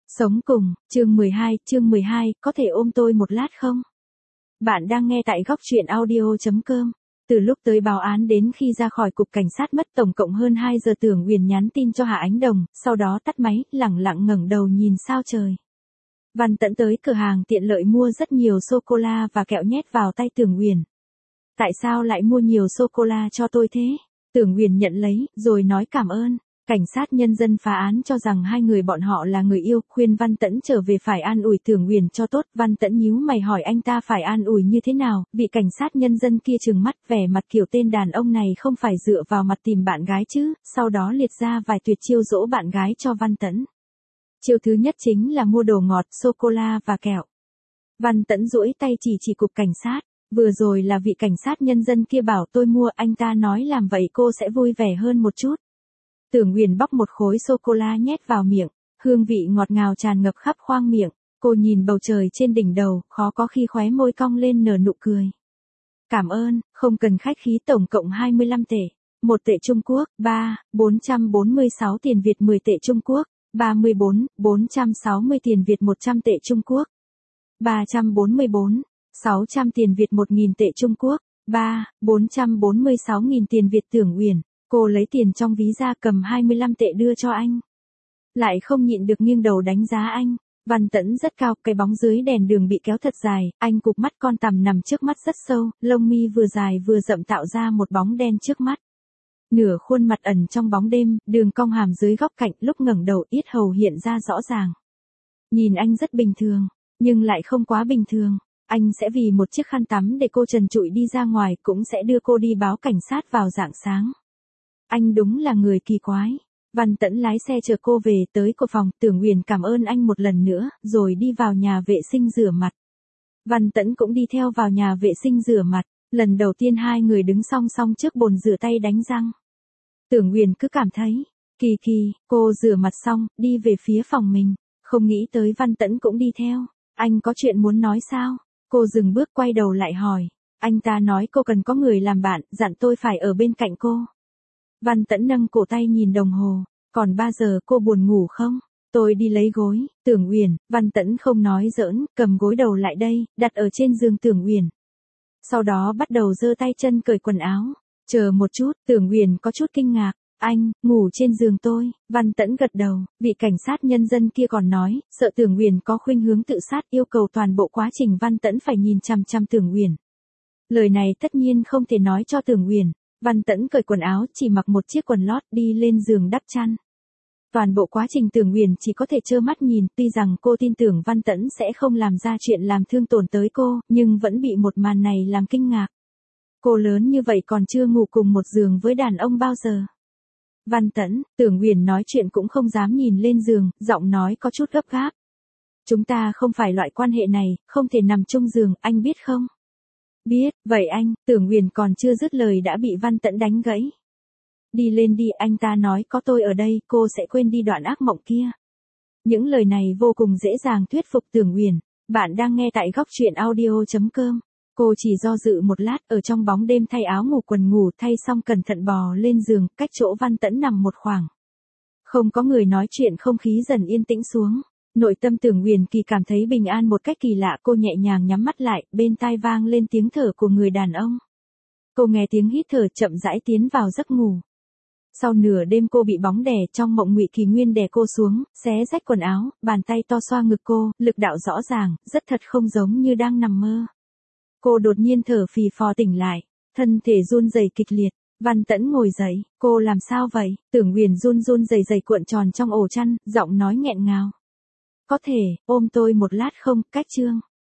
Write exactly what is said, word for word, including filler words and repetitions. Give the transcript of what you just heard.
Sống cùng, chương mười hai, chương mười hai, có thể ôm tôi một lát không? Bạn đang nghe tại góc truyện audio chấm com. Từ lúc tới báo án đến khi ra khỏi cục cảnh sát mất tổng cộng hơn hai giờ, Tưởng Uyển nhắn tin cho Hạ Ánh Đồng, sau đó tắt máy, lẳng lặng ngẩng đầu nhìn sao trời. Văn Tẫn tới cửa hàng tiện lợi mua rất nhiều sô-cô-la và kẹo nhét vào tay Tưởng Uyển. Tại sao lại mua nhiều sô-cô-la cho tôi thế? Tưởng Uyển nhận lấy, rồi nói cảm ơn. Cảnh sát nhân dân phá án cho rằng hai người bọn họ là người yêu, khuyên Văn Tẫn trở về phải an ủi Tưởng Uyển cho tốt. Văn Tẫn nhíu mày hỏi anh ta phải an ủi như thế nào, vị cảnh sát nhân dân kia trừng mắt, vẻ mặt kiểu tên đàn ông này không phải dựa vào mặt tìm bạn gái chứ, sau đó liệt ra vài tuyệt chiêu dỗ bạn gái cho Văn Tẫn. Chiêu thứ nhất chính là mua đồ ngọt, sô-cô-la và kẹo. Văn Tẫn duỗi tay chỉ chỉ cục cảnh sát, vừa rồi là vị cảnh sát nhân dân kia bảo tôi mua, anh ta nói làm vậy cô sẽ vui vẻ hơn một chút. Tưởng Uyển bóc một khối sô-cô-la nhét vào miệng, hương vị ngọt ngào tràn ngập khắp khoang miệng, cô nhìn bầu trời trên đỉnh đầu, khó có khi khóe môi cong lên nở nụ cười. Cảm ơn, không cần khách khí, tổng cộng hai mươi lăm tệ, một tệ Trung Quốc, ba, bốn trăm bốn mươi sáu tiền Việt, mười tệ Trung Quốc, ba mươi bốn, bốn trăm sáu mươi tiền Việt, một trăm tệ Trung Quốc, ba trăm bốn mươi bốn, sáu trăm tiền Việt, một nghìn tệ Trung Quốc, ba, bốn trăm bốn mươi sáu nghìn tiền Việt. Tưởng Uyển, cô lấy tiền trong ví ra, cầm hai mươi lăm tệ đưa cho anh. Lại không nhịn được nghiêng đầu đánh giá anh. Văn Tẫn rất cao, cái bóng dưới đèn đường bị kéo thật dài, anh cụp mắt, con tằm nằm trước mắt rất sâu, lông mi vừa dài vừa rậm tạo ra một bóng đen trước mắt. Nửa khuôn mặt ẩn trong bóng đêm, đường cong hàm dưới góc cạnh, lúc ngẩng đầu yết hầu hiện ra rõ ràng. Nhìn anh rất bình thường, nhưng lại không quá bình thường. Anh sẽ vì một chiếc khăn tắm để cô trần trụi đi ra ngoài, cũng sẽ đưa cô đi báo cảnh sát vào rạng sáng. Anh đúng là người kỳ quái. Văn Tẫn lái xe chở cô về tới cô phòng, Tưởng Uyển cảm ơn anh một lần nữa, rồi đi vào nhà vệ sinh rửa mặt. Văn Tẫn cũng đi theo vào nhà vệ sinh rửa mặt, lần đầu tiên hai người đứng song song trước bồn rửa tay đánh răng. Tưởng Uyển cứ cảm thấy, kỳ kỳ, cô rửa mặt xong, đi về phía phòng mình, không nghĩ tới Văn Tẫn cũng đi theo. Anh có chuyện muốn nói sao? Cô dừng bước quay đầu lại hỏi. Anh ta nói cô cần có người làm bạn, dặn tôi phải ở bên cạnh cô. Văn Tẫn nâng cổ tay nhìn đồng hồ, còn ba giờ, cô buồn ngủ không? Tôi đi lấy gối. Tưởng Uyển, Văn Tẫn không nói giỡn, cầm gối đầu lại đây, đặt ở trên giường Tưởng Uyển. Sau đó bắt đầu giơ tay chân cởi quần áo. Chờ một chút, Tưởng Uyển có chút kinh ngạc. Anh, ngủ trên giường tôi. Văn Tẫn gật đầu, vị cảnh sát nhân dân kia còn nói, sợ Tưởng Uyển có khuynh hướng tự sát, yêu cầu toàn bộ quá trình Văn Tẫn phải nhìn chằm chằm Tưởng Uyển. Lời này tất nhiên không thể nói cho Tưởng Uyển. Văn Tẫn cởi quần áo, chỉ mặc một chiếc quần lót, đi lên giường đắp chăn. Toàn bộ quá trình Tưởng Uyển chỉ có thể trơ mắt nhìn, tuy rằng cô tin tưởng Văn Tẫn sẽ không làm ra chuyện làm thương tổn tới cô, nhưng vẫn bị một màn này làm kinh ngạc. Cô lớn như vậy còn chưa ngủ cùng một giường với đàn ông bao giờ. Văn Tẫn, Tưởng Uyển nói chuyện cũng không dám nhìn lên giường, giọng nói có chút gấp gáp. Chúng ta không phải loại quan hệ này, không thể nằm chung giường, anh biết không? Biết, vậy anh. Tưởng Uyển còn chưa dứt lời đã bị Văn Tẫn đánh gãy. Đi lên đi, anh ta nói có tôi ở đây, cô sẽ quên đi đoạn ác mộng kia. Những lời này vô cùng dễ dàng thuyết phục Tưởng Uyển. Bạn đang nghe tại góc truyện audio chấm com. Cô chỉ do dự một lát, ở trong bóng đêm thay áo ngủ, quần ngủ, thay xong cẩn thận bò lên giường, cách chỗ Văn Tẫn nằm một khoảng. Không có người nói chuyện, không khí dần yên tĩnh xuống. Nội tâm Tưởng Uyển kỳ cảm thấy bình an một cách kỳ lạ, cô nhẹ nhàng nhắm mắt lại, bên tai vang lên tiếng thở của người đàn ông. Cô nghe tiếng hít thở, chậm rãi tiến vào giấc ngủ. Sau nửa đêm cô bị bóng đè, trong mộng Ngụy Kỳ Nguyên đè cô xuống, xé rách quần áo, bàn tay to xoa ngực cô, lực đạo rõ ràng, rất thật, không giống như đang nằm mơ. Cô đột nhiên thở phì phò tỉnh lại, thân thể run rẩy kịch liệt. Văn Tẫn ngồi dậy, cô làm sao vậy? Tưởng Uyển run run rẩy rẩy cuộn tròn trong ổ chăn, giọng nói nghẹn ngào. Có thể, ôm tôi một lát không, Cách Trương.